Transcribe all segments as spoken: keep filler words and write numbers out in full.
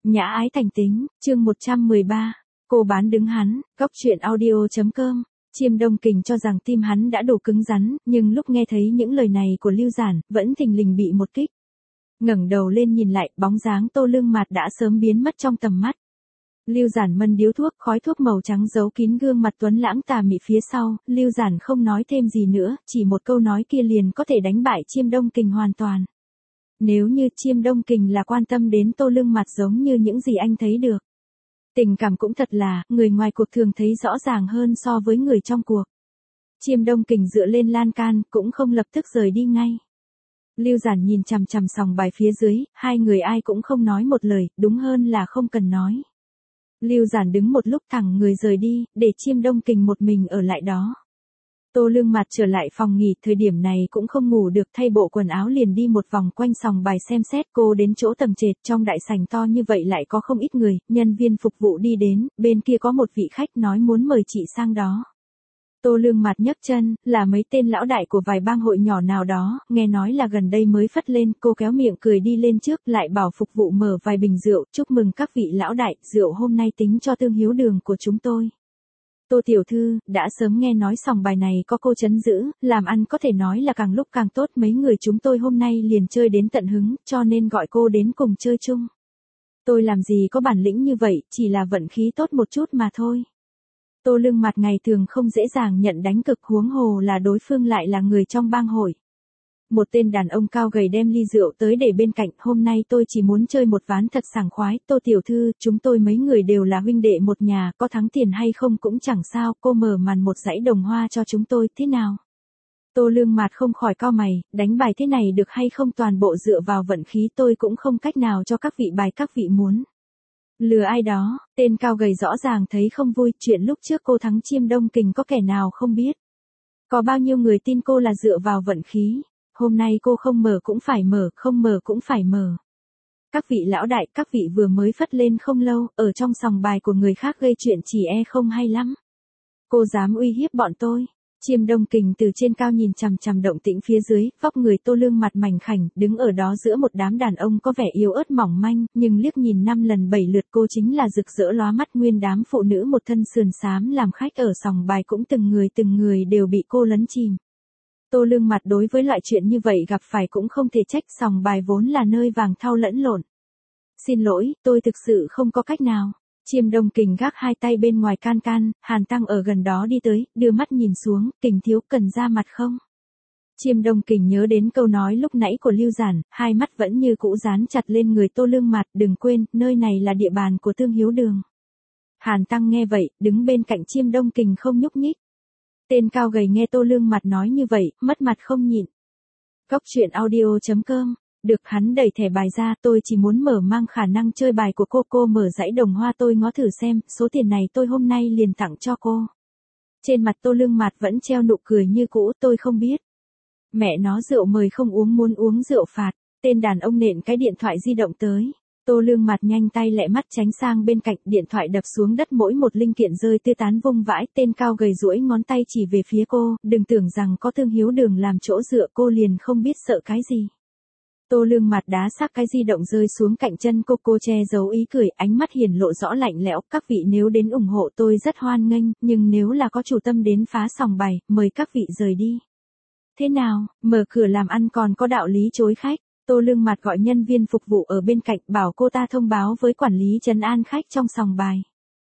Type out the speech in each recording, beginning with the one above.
Nhã ái thành tính, chương một trăm mười ba, cô bán đứng hắn, góc chuyện audio.com. Chiêm Đông Kình cho rằng tim hắn đã đủ cứng rắn, nhưng lúc nghe thấy những lời này của Lưu Giản, vẫn thình lình bị một kích. Ngẩng đầu lên nhìn lại, bóng dáng Tô Lương Mạt đã sớm biến mất trong tầm mắt. Lưu Giản mân điếu thuốc, khói thuốc màu trắng giấu kín gương mặt tuấn lãng tà mị phía sau, Lưu Giản không nói thêm gì nữa, chỉ một câu nói kia liền có thể đánh bại Chiêm Đông Kình hoàn toàn. Nếu như Chiêm Đông Kình là quan tâm đến Tô Lương Mạt giống như những gì anh thấy được. Tình cảm cũng thật là, người ngoài cuộc thường thấy rõ ràng hơn so với người trong cuộc. Chiêm Đông Kình dựa lên lan can, cũng không lập tức rời đi ngay. Lưu Giản nhìn chằm chằm sòng bài phía dưới, hai người ai cũng không nói một lời, đúng hơn là không cần nói. Lưu Giản đứng một lúc thẳng người rời đi, để Chiêm Đông Kình một mình ở lại đó. Tô Lương Mạt trở lại phòng nghỉ, thời điểm này cũng không ngủ được, thay bộ quần áo liền đi một vòng quanh sòng bài xem xét. Cô đến chỗ tầng trệt, trong đại sảnh to như vậy lại có không ít người, nhân viên phục vụ đi đến, bên kia có một vị khách nói muốn mời chị sang đó. Tô Lương Mạt nhấc chân, là mấy tên lão đại của vài bang hội nhỏ nào đó, nghe nói là gần đây mới phất lên, cô kéo miệng cười đi lên trước, lại bảo phục vụ mở vài bình rượu, chúc mừng các vị lão đại, rượu hôm nay tính cho Tương Hiếu Đường của chúng tôi. Tô tiểu thư, đã sớm nghe nói sòng bài này có cô trấn giữ, làm ăn có thể nói là càng lúc càng tốt, mấy người chúng tôi hôm nay liền chơi đến tận hứng, cho nên gọi cô đến cùng chơi chung. Tôi làm gì có bản lĩnh như vậy, chỉ là vận khí tốt một chút mà thôi. Tô Lương Mạt ngày thường không dễ dàng nhận đánh cực, huống hồ là đối phương lại là người trong bang hội. Một tên đàn ông cao gầy đem ly rượu tới để bên cạnh, hôm nay tôi chỉ muốn chơi một ván thật sảng khoái, Tô tiểu thư, chúng tôi mấy người đều là huynh đệ một nhà, có thắng tiền hay không cũng chẳng sao, cô mở màn một dãy đồng hoa cho chúng tôi, thế nào? Tô Lương Mạt không khỏi cau mày, đánh bài thế này được hay không toàn bộ dựa vào vận khí, tôi cũng không cách nào cho các vị bài các vị muốn. Lừa ai đó, tên cao gầy rõ ràng thấy không vui, chuyện lúc trước cô thắng Chiêm Đông Kình có kẻ nào không biết. Có bao nhiêu người tin cô là dựa vào vận khí. Hôm nay cô không mở cũng phải mở, không mở cũng phải mở. Các vị lão đại, các vị vừa mới phất lên không lâu, ở trong sòng bài của người khác gây chuyện chỉ e không hay lắm. Cô dám uy hiếp bọn tôi. Chiêm Đông Kình từ trên cao nhìn chằm chằm động tĩnh phía dưới, vóc người Tô Lương Mạt mảnh khảnh, đứng ở đó giữa một đám đàn ông có vẻ yếu ớt mỏng manh, nhưng liếc nhìn năm lần bảy lượt cô chính là rực rỡ lóa mắt, nguyên đám phụ nữ một thân sườn xám làm khách ở sòng bài cũng từng người từng người đều bị cô lấn chìm. Tô Lương Mạt đối với loại chuyện như vậy gặp phải cũng không thể trách, sòng bài vốn là nơi vàng thau lẫn lộn. Xin lỗi, tôi thực sự không có cách nào. Chiêm Đông Kình gác hai tay bên ngoài can can, Hàn Tăng ở gần đó đi tới, đưa mắt nhìn xuống, Kình thiếu cần ra mặt không? Chiêm Đông Kình nhớ đến câu nói lúc nãy của Lưu Giản, hai mắt vẫn như cũ dán chặt lên người Tô Lương Mạt, đừng quên, nơi này là địa bàn của Tương Hiếu Đường. Hàn Tăng nghe vậy, đứng bên cạnh Chiêm Đông Kình không nhúc nhích. Tên cao gầy nghe Tô Lương Mạt nói như vậy, mất mặt không nhịn. Góc chuyện audio.com. Được, hắn đẩy thẻ bài ra, tôi chỉ muốn mở mang khả năng chơi bài của cô, cô mở dãy đồng hoa tôi ngó thử xem, số tiền này tôi hôm nay liền tặng cho cô. Trên mặt Tô Lương Mạt vẫn treo nụ cười như cũ, tôi không biết. Mẹ nó, rượu mời không uống, muốn uống rượu phạt. Tên đàn ông nện cái điện thoại di động tới. Tô Lương Mạt nhanh tay lẹ mắt tránh sang bên cạnh, điện thoại đập xuống đất, mỗi một linh kiện rơi tứ tán vung vãi. Tên cao gầy duỗi ngón tay chỉ về phía cô, đừng tưởng rằng có Tương Hiếu Đường làm chỗ dựa cô liền không biết sợ cái gì. Tô Lương Mạt đá xác cái di động rơi xuống cạnh chân cô, cô che giấu ý cười, ánh mắt hiển lộ rõ lạnh lẽo, các vị nếu đến ủng hộ tôi rất hoan nghênh, nhưng nếu là có chủ tâm đến phá sòng bài, mời các vị rời đi. Thế nào, mở cửa làm ăn còn có đạo lý chối khách? Tô Lương Mạt gọi nhân viên phục vụ ở bên cạnh, bảo cô ta thông báo với quản lý trấn an khách trong sòng bài.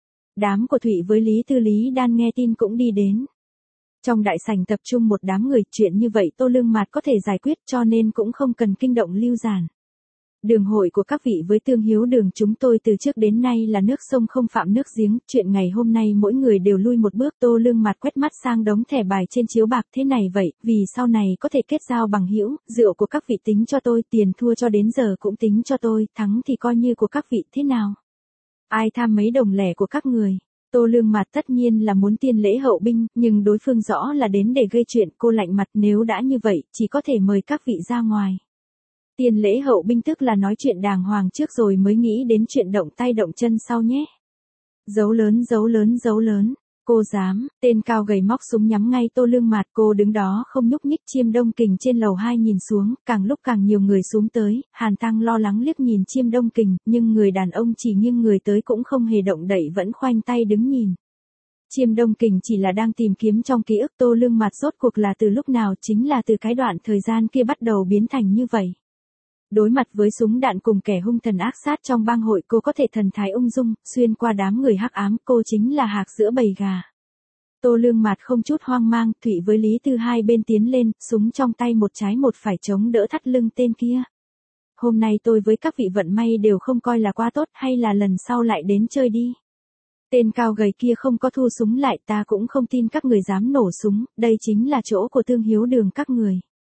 Đám của Thụy với Lý Tư Lý Đan nghe tin cũng đi đến. Trong đại sảnh tập trung một đám người, chuyện như vậy Tô Lương Mạt có thể giải quyết, cho nên cũng không cần kinh động Lưu Giản. Đường hội của các vị với Tương Hiếu Đường chúng tôi từ trước đến nay là nước sông không phạm nước giếng, chuyện ngày hôm nay mỗi người đều lui một bước. Tô Lương Mạt quét mắt sang đống thẻ bài trên chiếu bạc, thế này vậy, vì sau này có thể kết giao bằng hữu, rượu của các vị tính cho tôi, tiền thua cho đến giờ cũng tính cho tôi, thắng thì coi như của các vị, thế nào? Ai tham mấy đồng lẻ của các người? Tô Lương Mạt tất nhiên là muốn tiên lễ hậu binh, nhưng đối phương rõ là đến để gây chuyện, cô lạnh mặt, nếu đã như vậy, chỉ có thể mời các vị ra ngoài. Tiên lễ hậu binh tức là nói chuyện đàng hoàng trước rồi mới nghĩ đến chuyện động tay động chân sau nhé. Dấu lớn dấu lớn dấu lớn. Cô dám, tên cao gầy móc súng nhắm ngay Tô Lương Mạt, cô đứng đó không nhúc nhích. Chiêm Đông Kình trên lầu hai nhìn xuống, càng lúc càng nhiều người xuống tới, Hàn Tăng lo lắng liếc nhìn Chiêm Đông Kình, nhưng người đàn ông chỉ nghiêng người tới cũng không hề động đậy vẫn khoanh tay đứng nhìn. Chiêm Đông Kình chỉ là đang tìm kiếm trong ký ức Tô Lương Mạt rốt cuộc là từ lúc nào, chính là từ cái đoạn thời gian kia bắt đầu biến thành như vậy. Đối mặt với súng đạn cùng kẻ hung thần ác sát trong bang hội, cô có thể thần thái ung dung, xuyên qua đám người hắc ám, cô chính là hạc giữa bầy gà. Tô Lương Mạt không chút hoang mang, Thụy với Lý Tư hai bên tiến lên, súng trong tay một trái một phải chống đỡ thắt lưng tên kia. Hôm nay tôi với các vị vận may đều không coi là quá tốt, hay là lần sau lại đến chơi đi. Tên cao gầy kia không có thu súng lại, ta cũng không tin các người dám nổ súng, đây chính là chỗ của Tương Hiếu Đường các người.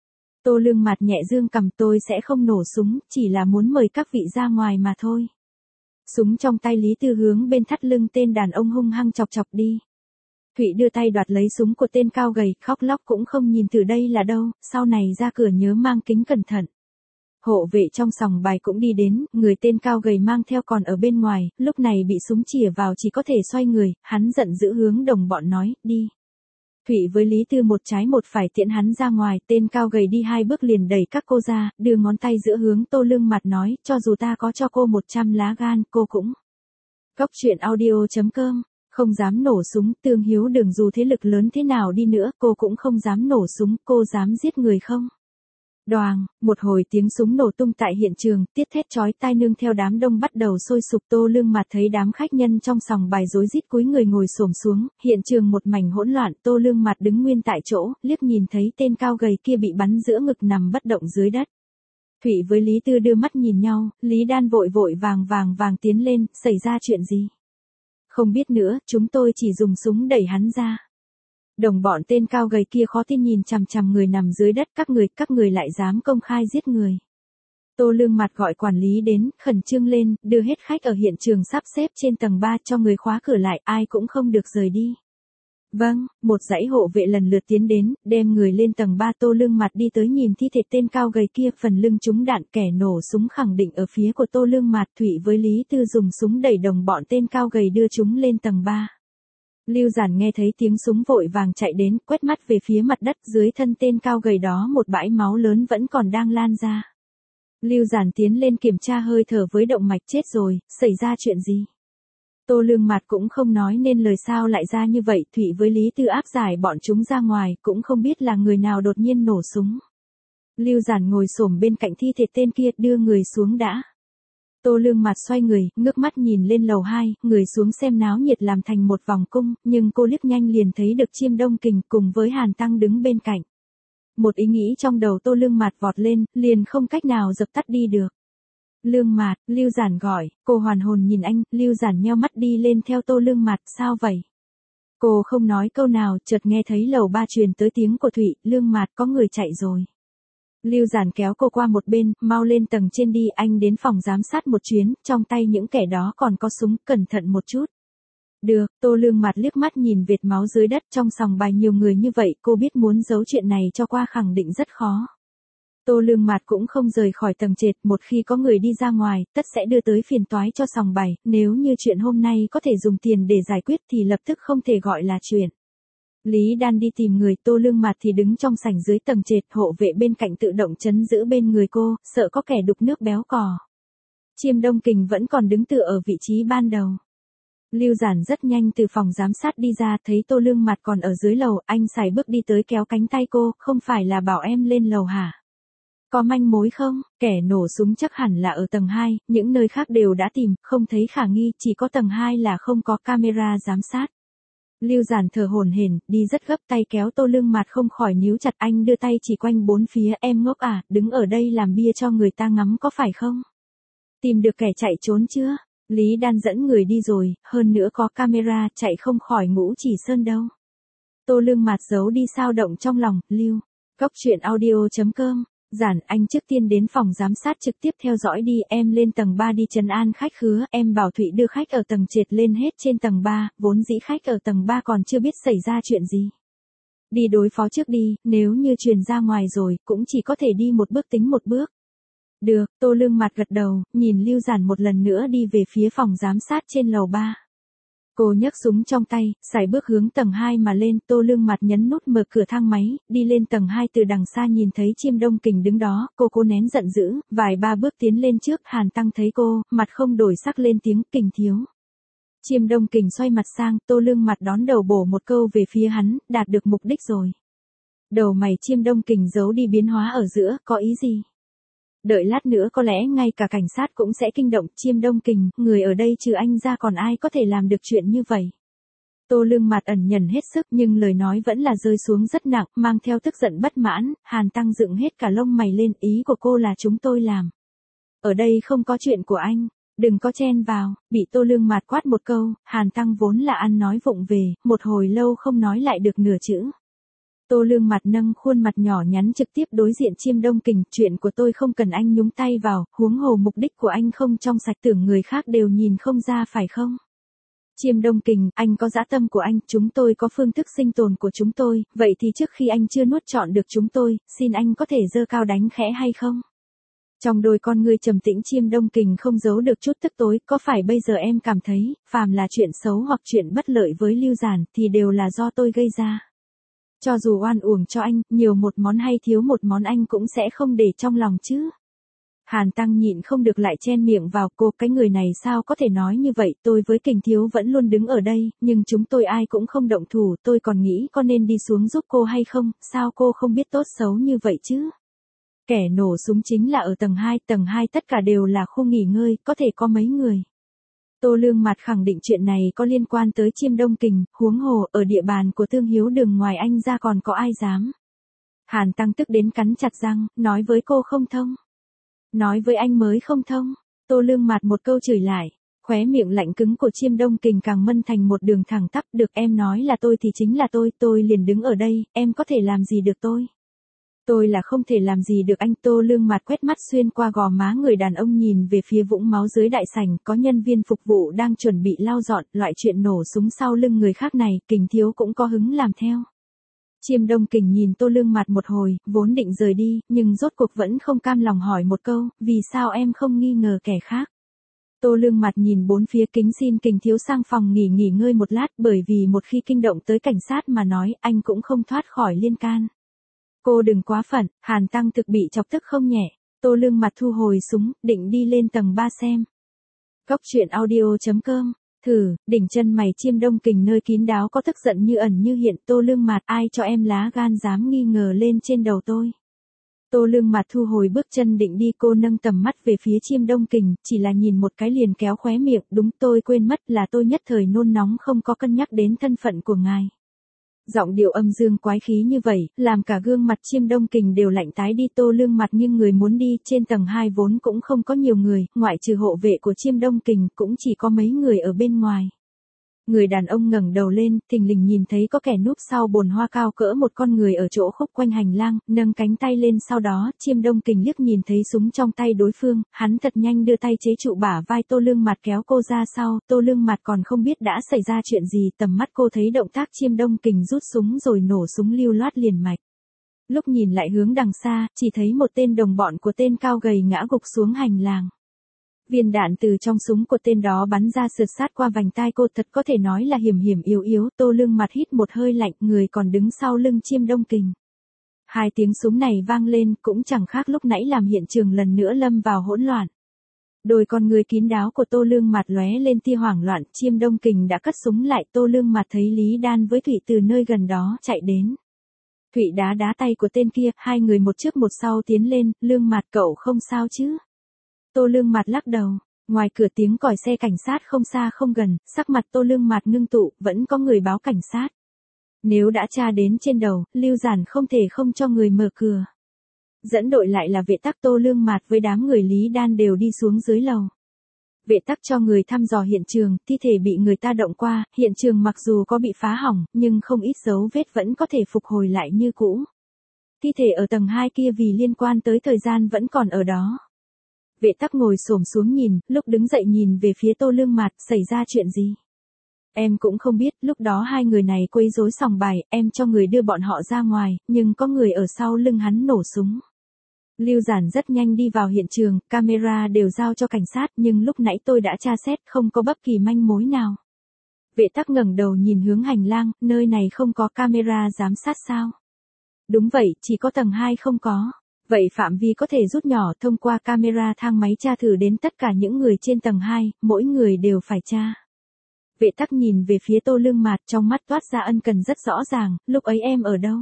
Tô Lương Mạt nhẹ dương cầm, tôi sẽ không nổ súng, chỉ là muốn mời các vị ra ngoài mà thôi. Súng trong tay Lý Tư hướng bên thắt lưng tên đàn ông hung hăng chọc chọc đi. Thụy đưa tay đoạt lấy súng của tên cao gầy, khóc lóc cũng không nhìn từ đây là đâu, sau này ra cửa nhớ mang kính cẩn thận. Hộ vệ trong sòng bài cũng đi đến, người tên cao gầy mang theo còn ở bên ngoài, lúc này bị súng chĩa vào chỉ có thể xoay người, hắn giận dữ hướng đồng bọn nói, đi. Thụy với Lý Tư một trái một phải tiễn hắn ra ngoài, tên cao gầy đi hai bước liền đẩy các cô ra, đưa ngón tay giữa hướng Tô Lương Mạt nói, cho dù ta có cho cô một trăm lá gan, cô cũng. Cốc truyện audio chấm com, không dám nổ súng, Tương Hiếu Đường dù thế lực lớn thế nào đi nữa, cô cũng không dám nổ súng, cô dám giết người không? Đoàng, một hồi tiếng súng nổ tung tại hiện trường, tiết thét chói tai nương theo đám đông bắt đầu sôi sục. Tô Lương Mạt thấy đám khách nhân trong sòng bài rối rít cúi người ngồi xổm xuống, hiện trường một mảnh hỗn loạn. Tô Lương Mạt đứng nguyên tại chỗ, liếc nhìn thấy tên cao gầy kia bị bắn giữa ngực nằm bất động dưới đất. Thụy với Lý Tư đưa mắt nhìn nhau, Lý Đan vội vội vàng vàng vàng tiến lên, xảy ra chuyện gì? Không biết nữa, chúng tôi chỉ dùng súng đẩy hắn ra. Đồng bọn tên cao gầy kia khó tin nhìn chằm chằm người nằm dưới đất, các người, các người lại dám công khai giết người. Tô Lương Mạt gọi quản lý đến, khẩn trương lên, đưa hết khách ở hiện trường sắp xếp trên tầng ba cho người khóa cửa lại, ai cũng không được rời đi. Vâng, một dãy hộ vệ lần lượt tiến đến, đem người lên tầng ba. Tô Lương Mạt đi tới nhìn thi thể tên cao gầy kia, phần lưng trúng đạn, kẻ nổ súng khẳng định ở phía của Tô Lương Mạt. Thụy với Lý Tư dùng súng đẩy đồng bọn tên cao gầy đưa chúng lên tầng ba. Lưu Giản nghe thấy tiếng súng vội vàng chạy đến, quét mắt về phía mặt đất, dưới thân tên cao gầy đó một bãi máu lớn vẫn còn đang lan ra. Lưu Giản tiến lên kiểm tra hơi thở với động mạch, chết rồi, xảy ra chuyện gì? Tô Lương Mạt cũng không nói nên lời, sao lại ra như vậy. Thụy với Lý Tư áp giải bọn chúng ra ngoài, cũng không biết là người nào đột nhiên nổ súng. Lưu Giản ngồi xổm bên cạnh thi thể tên kia, đưa người xuống đã. Tô Lương Mạt xoay người, ngước mắt nhìn lên lầu hai, người xuống xem náo nhiệt làm thành một vòng cung, nhưng cô liếc nhanh liền thấy được Chiêm Đông Kình cùng với Hàn Tăng đứng bên cạnh. Một ý nghĩ trong đầu Tô Lương Mạt vọt lên, liền không cách nào dập tắt đi được. Lương Mạt, Lưu Giản gọi, cô hoàn hồn nhìn anh, Lưu Giản nheo mắt đi lên theo Tô Lương Mạt, sao vậy? Cô không nói câu nào, chợt nghe thấy lầu ba truyền tới tiếng của Thụy, Lương Mạt có người chạy rồi. Lưu Giản kéo cô qua một bên, mau lên tầng trên đi, anh đến phòng giám sát một chuyến, trong tay những kẻ đó còn có súng, cẩn thận một chút. Được, Tô Lương Mạt liếc mắt nhìn vệt máu dưới đất, trong sòng bài nhiều người như vậy, cô biết muốn giấu chuyện này cho qua khẳng định rất khó. Tô Lương Mạt cũng không rời khỏi tầng trệt, một khi có người đi ra ngoài, tất sẽ đưa tới phiền toái cho sòng bài, nếu như chuyện hôm nay có thể dùng tiền để giải quyết thì lập tức không thể gọi là chuyện. Lý Đan đi tìm người, Tô Lương Mạt thì đứng trong sảnh dưới tầng trệt, hộ vệ bên cạnh tự động trấn giữ bên người cô, sợ có kẻ đục nước béo cò. Chiêm Đông Kình vẫn còn đứng tựa ở vị trí ban đầu. Lưu Giản rất nhanh từ phòng giám sát đi ra, thấy Tô Lương Mạt còn ở dưới lầu, anh sải bước đi tới kéo cánh tay cô, không phải là bảo em lên lầu hả? Có manh mối không? Kẻ nổ súng chắc hẳn là ở tầng hai, những nơi khác đều đã tìm, không thấy khả nghi, chỉ có tầng hai là không có camera giám sát. Lưu Giản thở hổn hển, đi rất gấp, tay kéo Tô Lương Mạt không khỏi níu chặt, anh đưa tay chỉ quanh bốn phía, em ngốc à, đứng ở đây làm bia cho người ta ngắm có phải không? Tìm được kẻ chạy trốn chưa? Lý Đan dẫn người đi rồi, hơn nữa có camera, chạy không khỏi Ngũ Chỉ Sơn đâu. Tô Lương Mạt giấu đi sao động trong lòng, Lưu. Cốc truyện audio chấm com. Giản, anh trước tiên đến phòng giám sát trực tiếp theo dõi đi, em lên tầng ba đi trấn an khách khứa, em bảo Thụy đưa khách ở tầng trệt lên hết trên tầng ba, vốn dĩ khách ở tầng ba còn chưa biết xảy ra chuyện gì. Đi đối phó trước đi, nếu như truyền ra ngoài rồi, cũng chỉ có thể đi một bước tính một bước. Được, Tô Lương Mạt gật đầu, nhìn Lưu Giản một lần nữa đi về phía phòng giám sát trên lầu ba. Cô nhấc súng trong tay, sải bước hướng tầng hai mà lên, Tô Lương Mặt nhấn nút mở cửa thang máy, đi lên tầng hai từ đằng xa nhìn thấy Chiêm Đông Kình đứng đó, cô cố nén giận dữ, vài ba bước tiến lên trước, Hàn Tăng thấy cô, mặt không đổi sắc lên tiếng, Kình thiếu. Chiêm Đông Kình xoay mặt sang, Tô Lương Mặt đón đầu bổ một câu về phía hắn, đạt được mục đích rồi. Đầu mày Chiêm Đông Kình giấu đi biến hóa ở giữa, có ý gì? Đợi lát nữa có lẽ ngay cả cảnh sát cũng sẽ kinh động. Chiêm Đông Kình, người ở đây trừ anh ra còn ai có thể làm được chuyện như vậy? Tô Lương Mặt ẩn nhẫn hết sức nhưng lời nói vẫn là rơi xuống rất nặng, mang theo tức giận bất mãn. Hàn Tăng dựng hết cả lông mày lên, ý của cô là chúng tôi làm. Ở đây không có chuyện của anh, đừng có chen vào. Bị Tô Lương Mặt quát một câu, Hàn Tăng vốn là ăn nói vụng về, một hồi lâu không nói lại được nửa chữ. Tô Lương Mặt nâng khuôn mặt nhỏ nhắn trực tiếp đối diện Chiêm Đông Kình, chuyện của tôi không cần anh nhúng tay vào, huống hồ mục đích của anh không trong sạch, tưởng người khác đều nhìn không ra phải không? Chiêm Đông Kình, anh có dã tâm của anh, chúng tôi có phương thức sinh tồn của chúng tôi, vậy thì trước khi anh chưa nuốt trọn được chúng tôi, xin anh có thể giơ cao đánh khẽ hay không? Trong đôi con ngươi trầm tĩnh Chiêm Đông Kình không giấu được chút tức tối, có phải bây giờ em cảm thấy, phàm là chuyện xấu hoặc chuyện bất lợi với Lưu Giản thì đều là do tôi gây ra? Cho dù oan uổng cho anh, nhiều một món hay thiếu một món anh cũng sẽ không để trong lòng chứ. Hàn Tăng nhịn không được lại chen miệng vào, cô, cái người này sao có thể nói như vậy, tôi với Kình thiếu vẫn luôn đứng ở đây, nhưng chúng tôi ai cũng không động thủ, tôi còn nghĩ có nên đi xuống giúp cô hay không, sao cô không biết tốt xấu như vậy chứ. Kẻ nổ súng chính là ở tầng hai, tầng hai tất cả đều là khu nghỉ ngơi, có thể có mấy người. Tô Lương Mặt khẳng định chuyện này có liên quan tới Chiêm Đông Kình, huống hồ, ở địa bàn của Thương Hiếu Đường ngoài anh ra còn có ai dám. Hàn Tăng tức đến cắn chặt răng, nói với cô không thông. Nói với anh mới không thông. Tô Lương Mặt một câu chửi lại, khóe miệng lạnh cứng của Chiêm Đông Kình càng mân thành một đường thẳng tắp, được em nói là tôi thì chính là tôi, tôi liền đứng ở đây, em có thể làm gì được tôi? Tôi là không thể làm gì được anh. Tô Lương Mặt quét mắt xuyên qua gò má người đàn ông nhìn về phía vũng máu dưới đại sảnh, có nhân viên phục vụ đang chuẩn bị lau dọn, loại chuyện nổ súng sau lưng người khác này, Kình thiếu cũng có hứng làm theo. Chiêm Đông Kình nhìn Tô Lương Mặt một hồi, vốn định rời đi, nhưng rốt cuộc vẫn không cam lòng hỏi một câu, vì sao em không nghi ngờ kẻ khác? Tô Lương Mặt nhìn bốn phía, kính xin Kình thiếu sang phòng nghỉ nghỉ ngơi một lát, bởi vì một khi kinh động tới cảnh sát mà nói, anh cũng không thoát khỏi liên can. Cô đừng quá phận, Hàn Tăng thực bị chọc tức không nhẹ. Tô Lương Mặt thu hồi súng, định đi lên tầng ba xem. Cóc truyện audio chấm com. Thử, đỉnh chân mày Chiêm Đông Kình nơi kín đáo có tức giận như ẩn như hiện. Tô Lương Mặt, ai cho em lá gan dám nghi ngờ lên trên đầu tôi? Tô Lương Mặt thu hồi bước chân định đi, cô nâng tầm mắt về phía Chiêm Đông Kình, chỉ là nhìn một cái liền kéo khóe miệng, đúng tôi quên mất là tôi nhất thời nôn nóng không có cân nhắc đến thân phận của ngài. Giọng điệu âm dương quái khí như vậy, làm cả gương mặt Chiêm Đông Kình đều lạnh tái đi. Tô Lương Mặt nghiêng người muốn đi, trên tầng hai vốn cũng không có nhiều người, ngoại trừ hộ vệ của Chiêm Đông Kình cũng chỉ có mấy người ở bên ngoài. Người đàn ông ngẩng đầu lên, thình lình nhìn thấy có kẻ núp sau bồn hoa cao cỡ một con người ở chỗ khúc quanh hành lang, nâng cánh tay lên, sau đó, Chiêm Đông Kình liếc nhìn thấy súng trong tay đối phương, hắn thật nhanh đưa tay chế trụ bả vai Tô Lương Mặt kéo cô ra sau. Tô Lương Mặt còn không biết đã xảy ra chuyện gì, tầm mắt cô thấy động tác Chiêm Đông Kình rút súng rồi nổ súng lưu loát liền mạch. Lúc nhìn lại hướng đằng xa, chỉ thấy một tên đồng bọn của tên cao gầy ngã gục xuống hành lang. Viên đạn từ trong súng của tên đó bắn ra sượt sát qua vành tai cô, thật có thể nói là hiểm hiểm yếu yếu. Tô Lương Mặt hít một hơi lạnh, người còn đứng sau lưng Chiêm Đông Kình. Hai tiếng súng này vang lên, cũng chẳng khác lúc nãy làm hiện trường lần nữa lâm vào hỗn loạn. Đôi con người kín đáo của Tô Lương Mặt lóe lên tia hoảng loạn, Chiêm Đông Kình đã cất súng lại. Tô Lương Mặt thấy Lý Đan với Thụy từ nơi gần đó chạy đến. Thụy đá đá tay của tên kia, hai người một trước một sau tiến lên. Lương Mặt, cậu không sao chứ? Tô Lương Mặt lắc đầu. Ngoài cửa tiếng còi xe cảnh sát không xa không gần, sắc mặt Tô Lương Mặt ngưng tụ, vẫn có người báo cảnh sát. Nếu đã tra đến trên đầu, Lưu Giản không thể không cho người mở cửa. Dẫn đội lại là vệ tắc. Tô Lương Mặt với đám người Lý Đan đều đi xuống dưới lầu. Vệ tắc cho người thăm dò hiện trường, thi thể bị người ta động qua, hiện trường mặc dù có bị phá hỏng, nhưng không ít dấu vết vẫn có thể phục hồi lại như cũ. Thi thể ở tầng hai kia vì liên quan tới thời gian vẫn còn ở đó. Vệ tắc ngồi xổm xuống nhìn, lúc đứng dậy nhìn về phía Tô Lương Mặt, xảy ra chuyện gì? Em cũng không biết, lúc đó hai người này quấy rối sòng bài, em cho người đưa bọn họ ra ngoài, nhưng có người ở sau lưng hắn nổ súng. Lưu Giản rất nhanh đi vào hiện trường, camera đều giao cho cảnh sát, nhưng lúc nãy tôi đã tra xét, không có bất kỳ manh mối nào. Vệ Tắc ngẩng đầu nhìn hướng hành lang, nơi này không có camera giám sát sao? Đúng vậy, chỉ có tầng hai không có. Vậy phạm vi có thể rút nhỏ thông qua camera thang máy tra thử đến tất cả những người trên tầng hai, mỗi người đều phải tra. Vệ Tắc nhìn về phía Tô Lương Mạt, trong mắt toát ra ân cần rất rõ ràng, lúc ấy em ở đâu?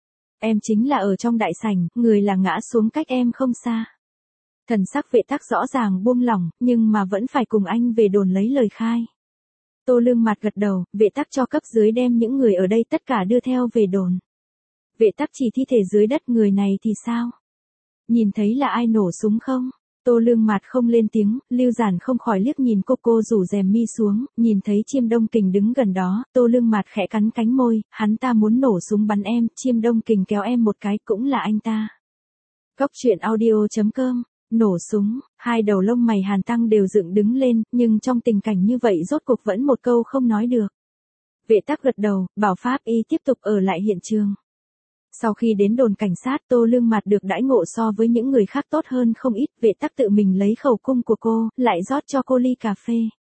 Em chính là ở trong đại sảnh, người là ngã xuống cách em không xa. Thần sắc Vệ Tắc rõ ràng buông lỏng, nhưng mà vẫn phải cùng anh về đồn lấy lời khai. Tô Lương Mạt gật đầu, Vệ Tắc cho cấp dưới đem những người ở đây tất cả đưa theo về đồn. Vệ Tắc chỉ thi thể dưới đất, người này thì sao? Nhìn thấy là ai nổ súng không? Tô Lương Mạt không lên tiếng, Lưu Giản không khỏi liếc nhìn cô cô rủ rèm mi xuống, nhìn thấy Chiêm Đông Kình đứng gần đó, Tô Lương Mạt khẽ cắn cánh môi, hắn ta muốn nổ súng bắn em, Chiêm Đông Kình kéo em một cái cũng là anh ta. Cóc truyện audio chấm com, nổ súng, hai đầu lông mày Hàn Tăng đều dựng đứng lên, nhưng trong tình cảnh như vậy rốt cuộc vẫn một câu không nói được. Vệ Tắc gật đầu, bảo pháp y tiếp tục ở lại hiện trường. Sau khi đến đồn cảnh sát, Tô Lương Mạt được đãi ngộ so với những người khác tốt hơn không ít, Vệ Tắc tự mình lấy khẩu cung của cô, lại rót cho cô ly cà phê.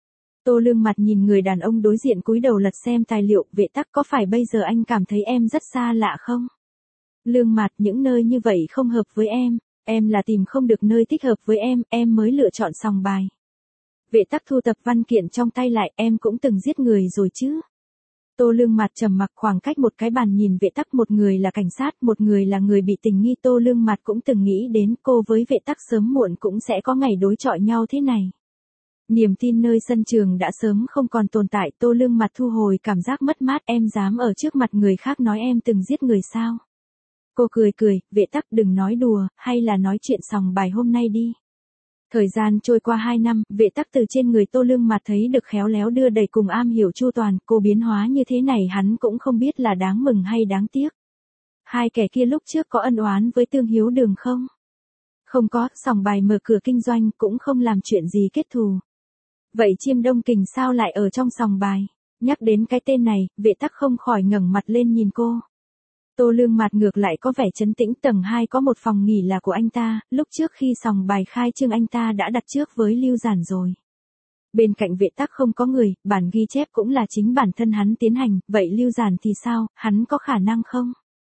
Tô Lương Mạt nhìn người đàn ông đối diện cúi đầu lật xem tài liệu, Vệ Tắc có phải bây giờ anh cảm thấy em rất xa lạ không? Lương Mạt, những nơi như vậy không hợp với em, em là tìm không được nơi thích hợp với em, em mới lựa chọn sòng bài. Vệ Tắc thu tập văn kiện trong tay lại, em cũng từng giết người rồi chứ? Tô Lương Mạt trầm mặc, khoảng cách một cái bàn nhìn Vệ Tắc, một người là cảnh sát, một người là người bị tình nghi. Tô Lương Mạt cũng từng nghĩ đến cô với Vệ Tắc sớm muộn cũng sẽ có ngày đối chọi nhau thế này. Niềm tin nơi sân trường đã sớm không còn tồn tại, Tô Lương Mạt thu hồi cảm giác mất mát, em dám ở trước mặt người khác nói em từng giết người sao? Cô cười cười, Vệ Tắc đừng nói đùa, hay là nói chuyện sòng bài hôm nay đi. Thời gian trôi qua hai năm, Vệ Tắc từ trên người Tô Lương Mạt thấy được khéo léo đưa đẩy cùng am hiểu chu toàn, cô biến hóa như thế này hắn cũng không biết là đáng mừng hay đáng tiếc. Hai kẻ kia lúc trước có ân oán với Tương Hiếu Đường không? Không có, sòng bài mở cửa kinh doanh cũng không làm chuyện gì kết thù. Vậy Chiêm Đông Kình sao lại ở trong sòng bài? Nhắc đến cái tên này, Vệ Tắc không khỏi ngẩng mặt lên nhìn cô. Tô Lương Mạt ngược lại có vẻ trấn tĩnh, tầng hai có một phòng nghỉ là của anh ta, lúc trước khi sòng bài khai trương anh ta đã đặt trước với Lưu Giản rồi. Bên cạnh Vệ Tắc không có người, bản ghi chép cũng là chính bản thân hắn tiến hành, vậy Lưu Giản thì sao, hắn có khả năng không?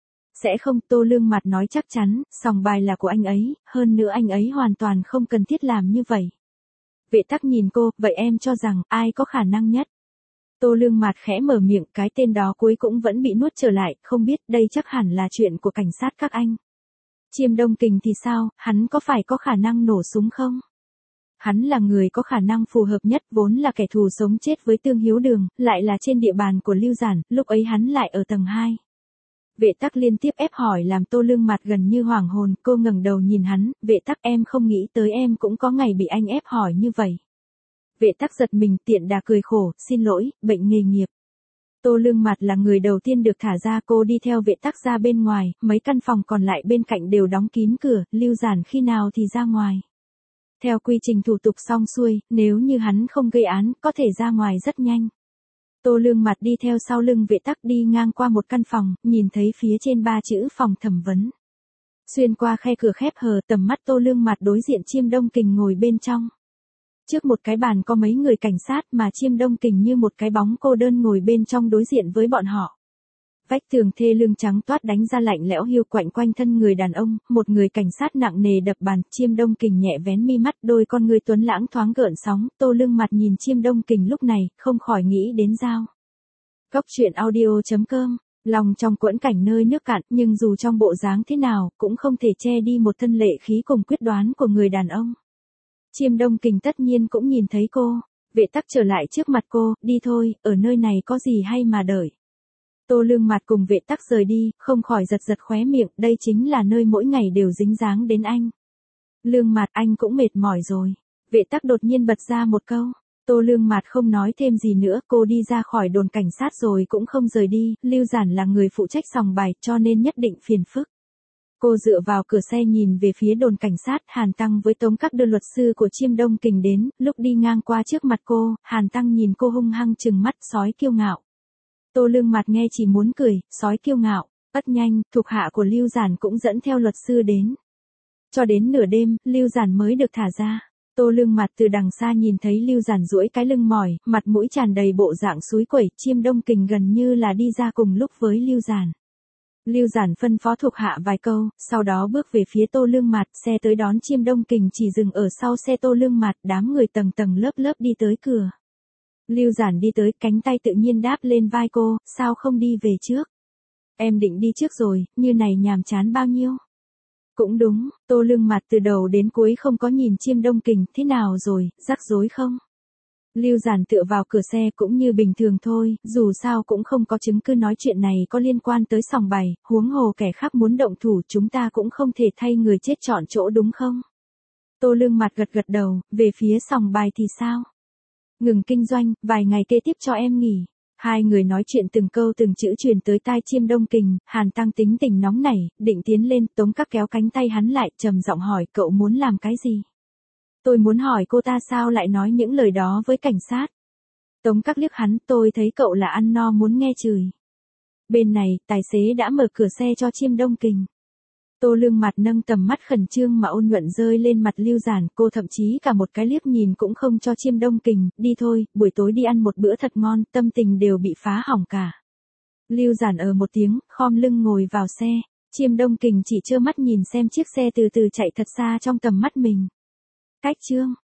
Sẽ không, Tô Lương Mạt nói chắc chắn, sòng bài là của anh ấy, hơn nữa anh ấy hoàn toàn không cần thiết làm như vậy. Vệ Tắc nhìn cô, vậy em cho rằng ai có khả năng nhất? Tô Lương Mạt khẽ mở miệng, cái tên đó cuối cũng vẫn bị nuốt trở lại, không biết, đây chắc hẳn là chuyện của cảnh sát các anh. Chiêm Đông Kình thì sao, hắn có phải có khả năng nổ súng không? Hắn là người có khả năng phù hợp nhất, vốn là kẻ thù sống chết với Tương Hiếu Đường, lại là trên địa bàn của Lưu Giản, lúc ấy hắn lại ở tầng hai. Vệ Tắc liên tiếp ép hỏi làm Tô Lương Mạt gần như hoảng hồn, cô ngẩng đầu nhìn hắn, Vệ Tắc, em không nghĩ tới em cũng có ngày bị anh ép hỏi như vậy. Vệ Tắc giật mình, tiện đà cười khổ, xin lỗi, bệnh nghề nghiệp. Tô Lương Mạt là người đầu tiên được thả ra, cô đi theo Vệ Tắc ra bên ngoài, mấy căn phòng còn lại bên cạnh đều đóng kín cửa, Lưu Giản khi nào thì ra ngoài. Theo quy trình thủ tục xong xuôi, nếu như hắn không gây án, có thể ra ngoài rất nhanh. Tô Lương Mạt đi theo sau lưng Vệ Tắc đi ngang qua một căn phòng, nhìn thấy phía trên ba chữ phòng thẩm vấn. Xuyên qua khe cửa khép hờ, tầm mắt Tô Lương Mạt đối diện Chiêm Đông Kình ngồi bên trong. Trước một cái bàn có mấy người cảnh sát mà Chiêm Đông Kình như một cái bóng cô đơn ngồi bên trong đối diện với bọn họ. Vách tường thê lương trắng toát đánh ra lạnh lẽo hiu quạnh quanh thân người đàn ông, một người cảnh sát nặng nề đập bàn, Chiêm Đông Kình nhẹ vén mi mắt, đôi con người tuấn lãng thoáng gợn sóng, Tô Lương Mạt nhìn Chiêm Đông Kình lúc này, không khỏi nghĩ đến Dao. Cóc truyện audio chấm com, lòng trong quẫn cảnh nơi nước cạn, nhưng dù trong bộ dáng thế nào, cũng không thể che đi một thân lệ khí cùng quyết đoán của người đàn ông. Chiêm Đông Kình tất nhiên cũng nhìn thấy cô, Vệ Tắc trở lại trước mặt cô, đi thôi, ở nơi này có gì hay mà đợi. Tô Lương Mạt cùng Vệ Tắc rời đi, không khỏi giật giật khóe miệng, đây chính là nơi mỗi ngày đều dính dáng đến anh. Lương Mạt, anh cũng mệt mỏi rồi. Vệ Tắc đột nhiên bật ra một câu. Tô Lương Mạt không nói thêm gì nữa, cô đi ra khỏi đồn cảnh sát rồi cũng không rời đi, Lưu Giản là người phụ trách sòng bài, cho nên nhất định phiền phức. Cô dựa vào cửa xe nhìn về phía đồn cảnh sát, Hàn Tăng với Tống Các đưa luật sư của Chiêm Đông Kình đến, lúc đi ngang qua trước mặt cô, Hàn Tăng nhìn cô hung hăng trừng mắt, sói kiêu ngạo. Tô Lương Mạt nghe chỉ muốn cười, sói kiêu ngạo, rất nhanh, thuộc hạ của Lưu Giản cũng dẫn theo luật sư đến. Cho đến nửa đêm, Lưu Giản mới được thả ra. Tô Lương Mặt từ đằng xa nhìn thấy Lưu Giản duỗi cái lưng mỏi, mặt mũi tràn đầy bộ dạng súi quẩy, Chiêm Đông Kình gần như là đi ra cùng lúc với Lưu Giản. Lưu Giản phân phó thuộc hạ vài câu, sau đó bước về phía Tô Lương Mặt, xe tới đón Chiêm Đông Kình chỉ dừng ở sau xe Tô Lương Mặt, đám người tầng tầng lớp lớp đi tới cửa. Lưu Giản đi tới, cánh tay tự nhiên đáp lên vai cô, sao không đi về trước? Em định đi trước rồi, như này nhàm chán bao nhiêu? Cũng đúng, Tô Lương Mặt từ đầu đến cuối không có nhìn Chiêm Đông Kình, thế nào rồi, rắc rối không? Lưu Giản tựa vào cửa xe cũng như bình thường thôi, dù sao cũng không có chứng cứ nói chuyện này có liên quan tới sòng bài, huống hồ kẻ khác muốn động thủ chúng ta cũng không thể thay người chết chọn chỗ đúng không? Tô Lương Mặt gật gật đầu, về phía sòng bài thì sao? Ngừng kinh doanh, vài ngày kế tiếp cho em nghỉ. Hai người nói chuyện từng câu từng chữ truyền tới tai Chiêm Đông Kình, Hàn Tăng tính tình nóng nảy, định tiến lên, Tống Các kéo cánh tay hắn lại, trầm giọng hỏi cậu muốn làm cái gì? Tôi muốn hỏi cô ta sao lại nói những lời đó với cảnh sát. Tống Các liếc hắn, tôi thấy cậu là ăn no muốn nghe chửi. Bên này, tài xế đã mở cửa xe cho Chiêm Đông Kình. Tô Lương Mặt nâng tầm mắt khẩn trương mà ôn nhuận rơi lên mặt Lưu Giản, cô thậm chí cả một cái liếc nhìn cũng không cho Chiêm Đông Kình, đi thôi, buổi tối đi ăn một bữa thật ngon, tâm tình đều bị phá hỏng cả. Lưu Giản ở một tiếng, khom lưng ngồi vào xe, Chiêm Đông Kình chỉ trơ mắt nhìn xem chiếc xe từ từ chạy thật xa trong tầm mắt mình. Cách chương